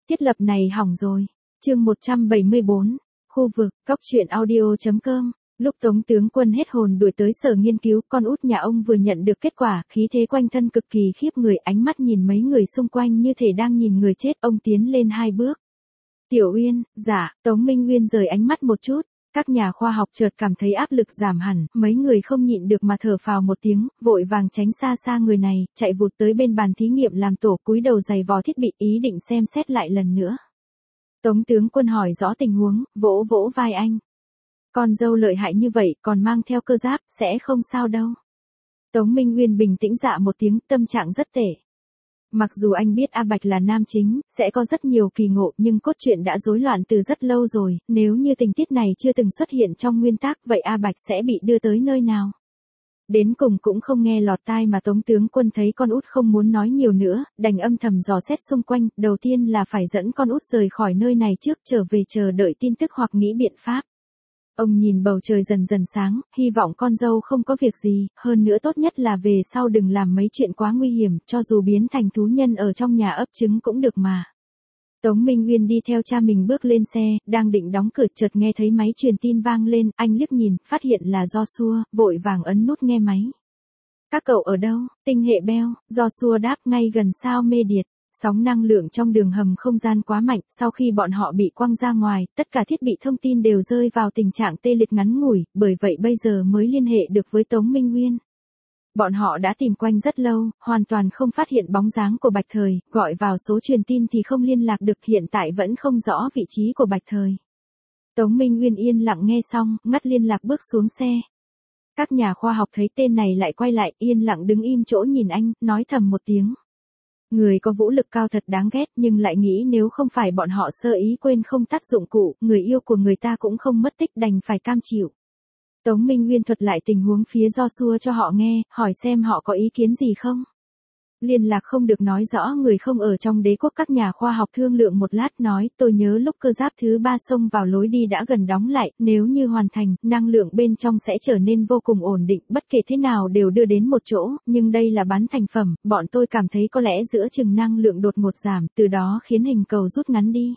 Thiết lập này hỏng rồi. Chương 174, khu vực, cóc truyện audio.com. Lúc Tống tướng quân hết hồn đuổi tới sở nghiên cứu, con út nhà ông vừa nhận được kết quả, khí thế quanh thân cực kỳ khiếp người, ánh mắt nhìn mấy người xung quanh như thể đang nhìn người chết, ông tiến lên 2 bước. Tiểu Uyên, dạ, Tống Minh Uyên rời ánh mắt một chút. Các nhà khoa học chợt cảm thấy áp lực giảm hẳn, mấy người không nhịn được mà thở phào một tiếng, vội vàng tránh xa xa người này, chạy vụt tới bên bàn thí nghiệm làm tổ, cúi đầu giày vò thiết bị, ý định xem xét lại lần nữa. Tống tướng quân hỏi rõ tình huống, vỗ vỗ vai anh. Con dâu lợi hại như vậy, còn mang theo cơ giáp, sẽ không sao đâu. Tống Minh Uyên bình tĩnh dạ một tiếng, tâm trạng rất tệ. Mặc dù anh biết A Bạch là nam chính, sẽ có rất nhiều kỳ ngộ, nhưng cốt truyện đã rối loạn từ rất lâu rồi, nếu như tình tiết này chưa từng xuất hiện trong nguyên tác, vậy A Bạch sẽ bị đưa tới nơi nào? Đến cùng cũng không nghe lọt tai mà Tống tướng quân thấy con út không muốn nói nhiều nữa, đành âm thầm dò xét xung quanh, đầu tiên là phải dẫn con út rời khỏi nơi này trước, trở về chờ đợi tin tức hoặc nghĩ biện pháp. Ông nhìn bầu trời dần dần sáng, hy vọng con dâu không có việc gì, hơn nữa tốt nhất là về sau đừng làm mấy chuyện quá nguy hiểm, cho dù biến thành thú nhân ở trong nhà ấp trứng cũng được mà. Tống Minh Uyên đi theo cha mình bước lên xe, đang định đóng cửa chợt nghe thấy máy truyền tin vang lên, anh liếc nhìn, phát hiện là Joshua, vội vàng ấn nút nghe máy. Các cậu ở đâu? Tinh hệ Bell, Joshua đáp, ngay gần sao mê điệt. Sóng năng lượng trong đường hầm không gian quá mạnh, sau khi bọn họ bị quăng ra ngoài, tất cả thiết bị thông tin đều rơi vào tình trạng tê liệt ngắn ngủi, bởi vậy bây giờ mới liên hệ được với Tống Minh Uyên. Bọn họ đã tìm quanh rất lâu, hoàn toàn không phát hiện bóng dáng của Bạch Thời, gọi vào số truyền tin thì không liên lạc được, hiện tại vẫn không rõ vị trí của Bạch Thời. Tống Minh Uyên yên lặng nghe xong, ngắt liên lạc bước xuống xe. Các nhà khoa học thấy tên này lại quay lại, yên lặng đứng im chỗ nhìn anh, nói thầm một tiếng. Người có vũ lực cao thật đáng ghét, nhưng lại nghĩ nếu không phải bọn họ sơ ý quên không tắt dụng cụ, người yêu của người ta cũng không mất tích, đành phải cam chịu. Tống Minh Uyên thuật lại tình huống phía Joshua cho họ nghe, hỏi xem họ có ý kiến gì không. Liên lạc không được nói rõ, người không ở trong đế quốc. Các nhà khoa học thương lượng một lát nói, tôi nhớ lúc cơ giáp thứ 3 xông vào lối đi đã gần đóng lại, nếu như hoàn thành, năng lượng bên trong sẽ trở nên vô cùng ổn định, bất kể thế nào đều đưa đến một chỗ, nhưng đây là bán thành phẩm, bọn tôi cảm thấy có lẽ giữa chừng năng lượng đột ngột giảm, từ đó khiến hình cầu rút ngắn đi.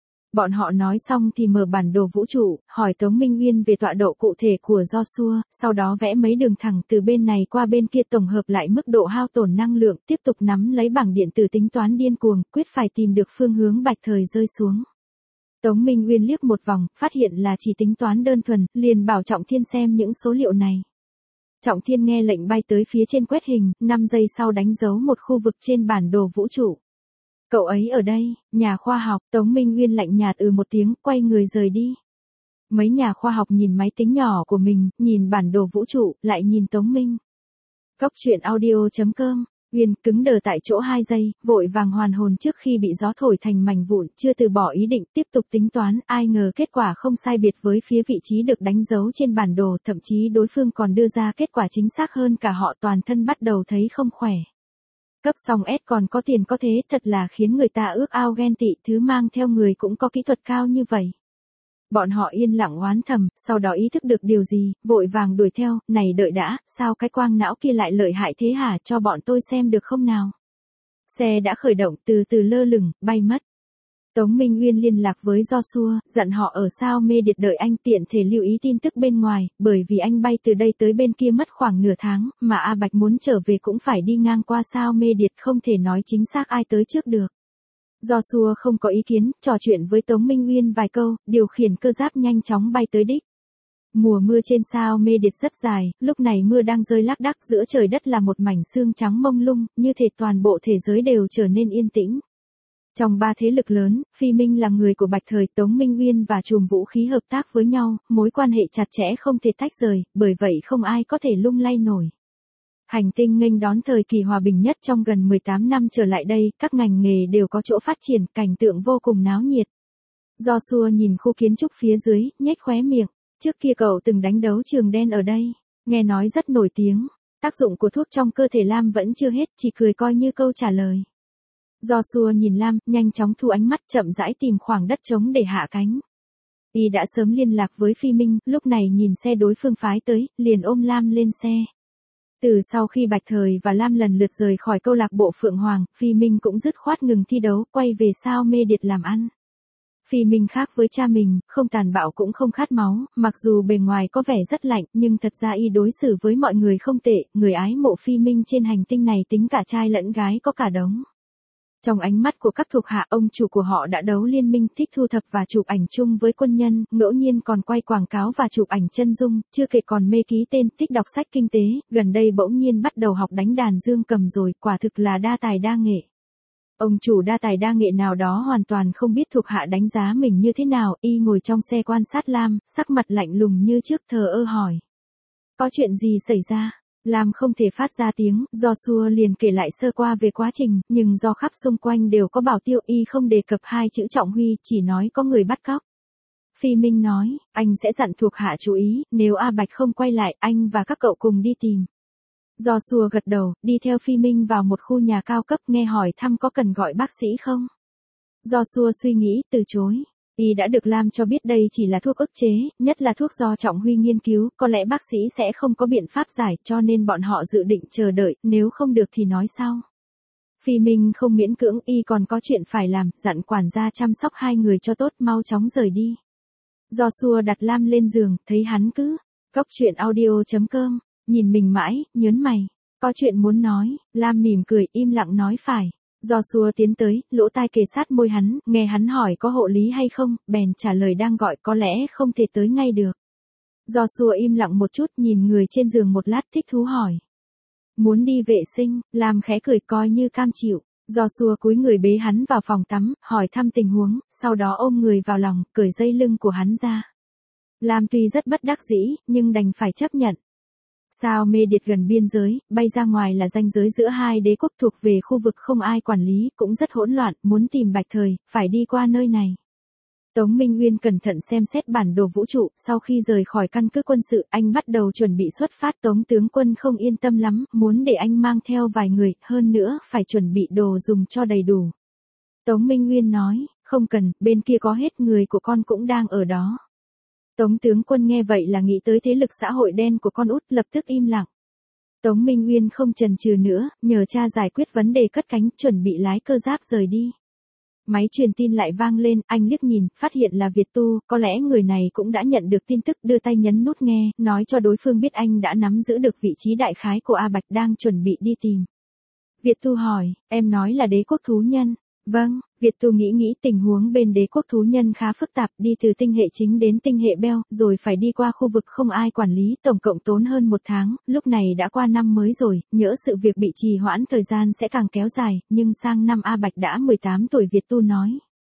Bọn họ nói xong thì mở bản đồ vũ trụ, hỏi Tống Minh Uyên về tọa độ cụ thể của Joshua, sau đó vẽ mấy đường thẳng từ bên này qua bên kia tổng hợp lại mức độ hao tổn năng lượng, tiếp tục nắm lấy bảng điện tử tính toán điên cuồng, quyết phải tìm được phương hướng Bạch Thời rơi xuống. Tống Minh Uyên liếc một vòng, phát hiện là chỉ tính toán đơn thuần, liền bảo Trọng Thiên xem những số liệu này. Trọng Thiên nghe lệnh bay tới phía trên quét hình, 5 giây sau đánh dấu một khu vực trên bản đồ vũ trụ. Cậu ấy ở đây, nhà khoa học. Tống Minh Uyên lạnh nhạt một tiếng, quay người rời đi. Mấy nhà khoa học nhìn máy tính nhỏ của mình, nhìn bản đồ vũ trụ, lại nhìn Tống Minh. Cóc truyện audio.com. Uyên cứng đờ tại chỗ 2 giây, vội vàng hoàn hồn trước khi bị gió thổi thành mảnh vụn, chưa từ bỏ ý định tiếp tục tính toán, ai ngờ kết quả không sai biệt với phía vị trí được đánh dấu trên bản đồ, thậm chí đối phương còn đưa ra kết quả chính xác hơn cả họ, toàn thân bắt đầu thấy không khỏe. Cấp song S còn có tiền có thế, thật là khiến người ta ước ao ghen tị, thứ mang theo người cũng có kỹ thuật cao như vậy. Bọn họ yên lặng oán thầm, sau đó ý thức được điều gì, vội vàng đuổi theo, này đợi đã, sao cái quang não kia lại lợi hại thế hả, cho bọn tôi xem được không nào. Xe đã khởi động, từ từ lơ lửng, bay mất. Tống Minh Uyên liên lạc với Joshua, dặn họ ở sao mê điệt đợi anh, tiện thể lưu ý tin tức bên ngoài, bởi vì anh bay từ đây tới bên kia mất khoảng nửa tháng, mà A Bạch muốn trở về cũng phải đi ngang qua sao mê điệt, không thể nói chính xác ai tới trước được. Joshua không có ý kiến, trò chuyện với Tống Minh Uyên vài câu, điều khiển cơ giáp nhanh chóng bay tới đích. Mùa mưa trên sao mê điệt rất dài, lúc này mưa đang rơi lác đác, giữa trời đất là một mảnh sương trắng mông lung, như thể toàn bộ thế giới đều trở nên yên tĩnh. Trong 3 thế lực lớn, Phi Minh là người của Bạch Thời, Tống Minh Uyên và Trùm Vũ Khí hợp tác với nhau, mối quan hệ chặt chẽ không thể tách rời, bởi vậy không ai có thể lung lay nổi. Hành tinh nghênh đón thời kỳ hòa bình nhất trong gần 18 năm trở lại đây, các ngành nghề đều có chỗ phát triển, cảnh tượng vô cùng náo nhiệt. Joshua nhìn khu kiến trúc phía dưới, nhếch khóe miệng, trước kia cậu từng đánh đấu trường đen ở đây, nghe nói rất nổi tiếng, tác dụng của thuốc trong cơ thể Lam vẫn chưa hết, chỉ cười coi như câu trả lời. Joshua nhìn Lam, nhanh chóng thu ánh mắt, chậm rãi tìm khoảng đất trống để hạ cánh. Y đã sớm liên lạc với Phi Minh, lúc này nhìn xe đối phương phái tới, liền ôm Lam lên xe. Từ sau khi Bạch Thời và Lam lần lượt rời khỏi câu lạc bộ Phượng Hoàng, Phi Minh cũng dứt khoát ngừng thi đấu, quay về sao mê điệt làm ăn. Phi Minh khác với cha mình, không tàn bạo cũng không khát máu, mặc dù bề ngoài có vẻ rất lạnh, nhưng thật ra y đối xử với mọi người không tệ, người ái mộ Phi Minh trên hành tinh này tính cả trai lẫn gái có cả đống. Trong ánh mắt của các thuộc hạ, ông chủ của họ đã đấu liên minh, thích thu thập và chụp ảnh chung với quân nhân, ngẫu nhiên còn quay quảng cáo và chụp ảnh chân dung, chưa kể còn mê ký tên, thích đọc sách kinh tế, gần đây bỗng nhiên bắt đầu học đánh đàn dương cầm rồi, quả thực là đa tài đa nghệ. Ông chủ đa tài đa nghệ nào đó hoàn toàn không biết thuộc hạ đánh giá mình như thế nào, y ngồi trong xe quan sát Lam, sắc mặt lạnh lùng như trước, thờ ơ hỏi. Có chuyện gì xảy ra? Lam không thể phát ra tiếng, Joshua liền kể lại sơ qua về quá trình, nhưng do khắp xung quanh đều có bảo tiêu, y không đề cập hai chữ Trọng Huy, chỉ nói có người bắt cóc. Phi Minh nói, anh sẽ dặn thuộc hạ chú ý, nếu A Bạch không quay lại, anh và các cậu cùng đi tìm. Joshua gật đầu, đi theo Phi Minh vào một khu nhà cao cấp, nghe hỏi thăm có cần gọi bác sĩ không. Joshua suy nghĩ, từ chối. Y đã được Lam cho biết đây chỉ là thuốc ức chế, nhất là thuốc do Trọng Huy nghiên cứu, có lẽ bác sĩ sẽ không có biện pháp giải, cho nên bọn họ dự định chờ đợi, nếu không được thì nói sau. Phi Minh không miễn cưỡng, y còn có chuyện phải làm, dặn quản gia chăm sóc hai người cho tốt, mau chóng rời đi. Joshua đặt Lam lên giường, thấy hắn cứ cóc chuyện audio.com, nhìn mình mãi, nhớn mày. Có chuyện muốn nói, Lam mỉm cười, im lặng nói phải. Joshua tiến tới, lỗ tai kề sát môi hắn, nghe hắn hỏi có hộ lý hay không, bèn trả lời đang gọi, có lẽ không thể tới ngay được. Joshua im lặng một chút, nhìn người trên giường một lát, thích thú hỏi. Muốn đi vệ sinh, Lam khẽ cười coi như cam chịu. Joshua cúi người bế hắn vào phòng tắm, hỏi thăm tình huống, sau đó ôm người vào lòng, cởi dây lưng của hắn ra. Lam tuy rất bất đắc dĩ, nhưng đành phải chấp nhận. Sao mê điệt gần biên giới, bay ra ngoài là ranh giới giữa hai đế quốc thuộc về khu vực không ai quản lý, cũng rất hỗn loạn, muốn tìm Bạch Thời, phải đi qua nơi này. Tống Minh Nguyên cẩn thận xem xét bản đồ vũ trụ, sau khi rời khỏi căn cứ quân sự, anh bắt đầu chuẩn bị xuất phát. Tống tướng quân không yên tâm lắm, muốn để anh mang theo vài người, hơn nữa, phải chuẩn bị đồ dùng cho đầy đủ. Tống Minh Nguyên nói, không cần, bên kia có hết, người của con cũng đang ở đó. Tống tướng quân nghe vậy là nghĩ tới thế lực xã hội đen của con út, lập tức im lặng. Tống Minh Nguyên không chần chừ nữa, nhờ cha giải quyết vấn đề, cất cánh, chuẩn bị lái cơ giáp rời đi. Máy truyền tin lại vang lên, anh liếc nhìn, phát hiện là Việt Tu, có lẽ người này cũng đã nhận được tin tức, đưa tay nhấn nút nghe, nói cho đối phương biết anh đã nắm giữ được vị trí đại khái của A Bạch, đang chuẩn bị đi tìm. Việt Tu hỏi, em nói là đế quốc thú nhân. Vâng, Việt Tu nghĩ tình huống bên đế quốc thú nhân khá phức tạp, đi từ tinh hệ chính đến tinh hệ Bell, rồi phải đi qua khu vực không ai quản lý, tổng cộng tốn hơn 1 tháng, lúc này đã qua năm mới rồi, nhỡ sự việc bị trì hoãn thời gian sẽ càng kéo dài, nhưng sang năm A Bạch đã 18 tuổi, Việt Tu nói.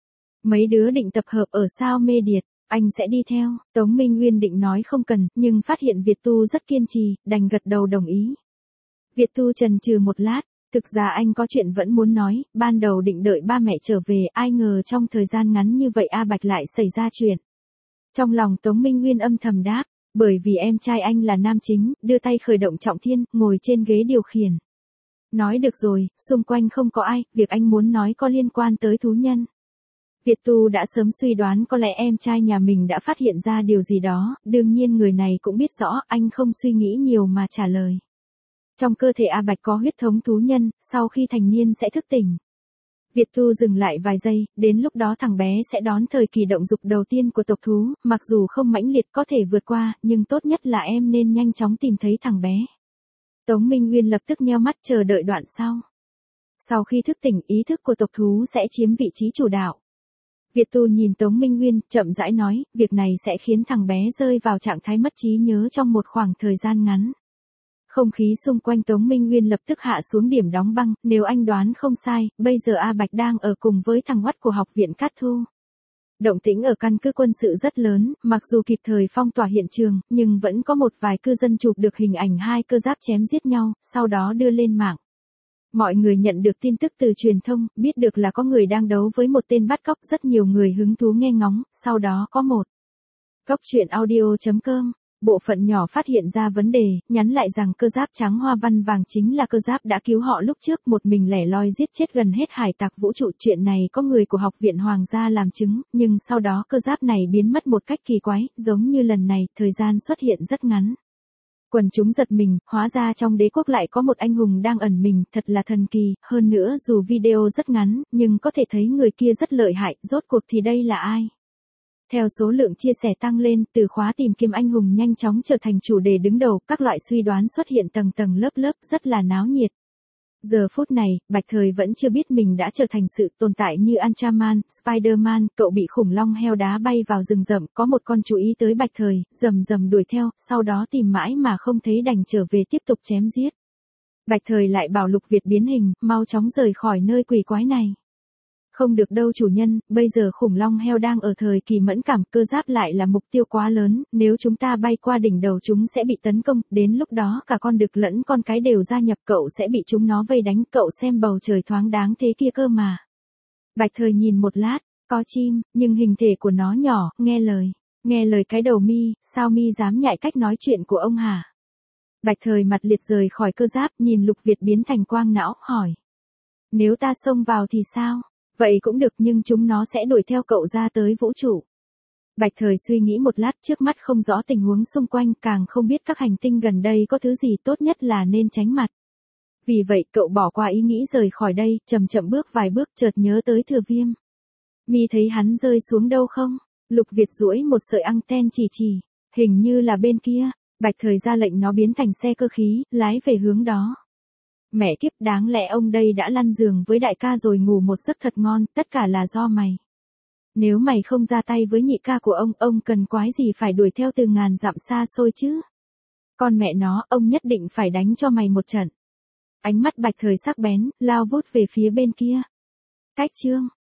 Mấy đứa định tập hợp ở sao mê điệt, anh sẽ đi theo. Tống Minh Nguyên định nói không cần, nhưng phát hiện Việt Tu rất kiên trì, đành gật đầu đồng ý. Việt Tu chần chừ một lát. Thực ra anh có chuyện vẫn muốn nói, ban đầu định đợi ba mẹ trở về, ai ngờ trong thời gian ngắn như vậy A Bạch lại xảy ra chuyện. Trong lòng Tống Minh Nguyên âm thầm đáp, bởi vì em trai anh là nam chính, đưa tay khởi động trọng thiên, ngồi trên ghế điều khiển. Nói được rồi, xung quanh không có ai, việc anh muốn nói có liên quan tới thú nhân. Việt Tu đã sớm suy đoán có lẽ em trai nhà mình đã phát hiện ra điều gì đó, đương nhiên người này cũng biết rõ, anh không suy nghĩ nhiều mà trả lời. Trong cơ thể A Bạch có huyết thống thú nhân, sau khi thành niên sẽ thức tỉnh. Việt Tu dừng lại vài giây, đến lúc đó thằng bé sẽ đón thời kỳ động dục đầu tiên của tộc thú, mặc dù không mãnh liệt có thể vượt qua, nhưng tốt nhất là em nên nhanh chóng tìm thấy thằng bé. Tống Minh Nguyên lập tức nheo mắt chờ đợi đoạn sau. Sau khi thức tỉnh, ý thức của tộc thú sẽ chiếm vị trí chủ đạo. Việt Tu nhìn Tống Minh Nguyên, chậm rãi nói, việc này sẽ khiến thằng bé rơi vào trạng thái mất trí nhớ trong một khoảng thời gian ngắn. Không khí xung quanh Tống Minh Nguyên lập tức hạ xuống điểm đóng băng, nếu anh đoán không sai, bây giờ A Bạch đang ở cùng với thằng Hoắt của học viện Cát Thu. Động tĩnh ở căn cứ quân sự rất lớn, mặc dù kịp thời phong tỏa hiện trường, nhưng vẫn có một vài cư dân chụp được hình ảnh hai cơ giáp chém giết nhau, sau đó đưa lên mạng. Mọi người nhận được tin tức từ truyền thông, biết được là có người đang đấu với một tên bắt cóc, rất nhiều người hứng thú nghe ngóng, sau đó có một cóc chuyện audio.com. Bộ phận nhỏ phát hiện ra vấn đề, nhắn lại rằng cơ giáp trắng hoa văn vàng chính là cơ giáp đã cứu họ lúc trước, một mình lẻ loi giết chết gần hết hải tặc vũ trụ. Chuyện này có người của học viện Hoàng gia làm chứng, nhưng sau đó cơ giáp này biến mất một cách kỳ quái, giống như lần này, thời gian xuất hiện rất ngắn. Quần chúng giật mình, hóa ra trong đế quốc lại có một anh hùng đang ẩn mình, thật là thần kỳ, hơn nữa dù video rất ngắn, nhưng có thể thấy người kia rất lợi hại, rốt cuộc thì đây là ai? Theo số lượng chia sẻ tăng lên, từ khóa tìm kiếm anh hùng nhanh chóng trở thành chủ đề đứng đầu, các loại suy đoán xuất hiện tầng tầng lớp lớp, rất là náo nhiệt. Giờ phút này, Bạch Thời vẫn chưa biết mình đã trở thành sự tồn tại như Ultraman, Spider-Man, cậu bị khủng long heo đá bay vào rừng rậm, có một con chú ý tới Bạch Thời, rầm rầm đuổi theo, sau đó tìm mãi mà không thấy đành trở về tiếp tục chém giết. Bạch Thời lại bảo Lục Việt biến hình, mau chóng rời khỏi nơi quỷ quái này. Không được đâu chủ nhân, bây giờ khủng long heo đang ở thời kỳ mẫn cảm, cơ giáp lại là mục tiêu quá lớn, nếu chúng ta bay qua đỉnh đầu chúng sẽ bị tấn công, đến lúc đó cả con đực lẫn con cái đều gia nhập, cậu sẽ bị chúng nó vây đánh, cậu xem bầu trời thoáng đáng thế kia cơ mà. Bạch Thời nhìn một lát, có chim, nhưng hình thể của nó nhỏ, nghe lời cái đầu mi, sao mi dám nhại cách nói chuyện của ông hả? Bạch Thời mặt liệt rời khỏi cơ giáp, nhìn Lục Việt biến thành quang não, hỏi. Nếu ta xông vào thì sao? Vậy cũng được nhưng chúng nó sẽ đuổi theo cậu ra tới vũ trụ. Bạch Thời suy nghĩ một lát, trước mắt không rõ tình huống xung quanh, càng không biết các hành tinh gần đây có thứ gì, tốt nhất là nên tránh mặt. Vì vậy cậu bỏ qua ý nghĩ rời khỏi đây, chậm chậm bước vài bước, chợt nhớ tới Thừa Viêm. Mi thấy hắn rơi xuống đâu không? Lục Việt duỗi một sợi anten chỉ, hình như là bên kia. Bạch Thời ra lệnh nó biến thành xe cơ khí, lái về hướng đó. Mẹ kiếp, đáng lẽ ông đây đã lăn giường với đại ca rồi ngủ một giấc thật ngon, tất cả là do mày. Nếu mày không ra tay với nhị ca của ông cần quái gì phải đuổi theo từ ngàn dặm xa xôi chứ? Con mẹ nó, ông nhất định phải đánh cho mày một trận. Ánh mắt Bạch Thời sắc bén, lao vút về phía bên kia. Cách chương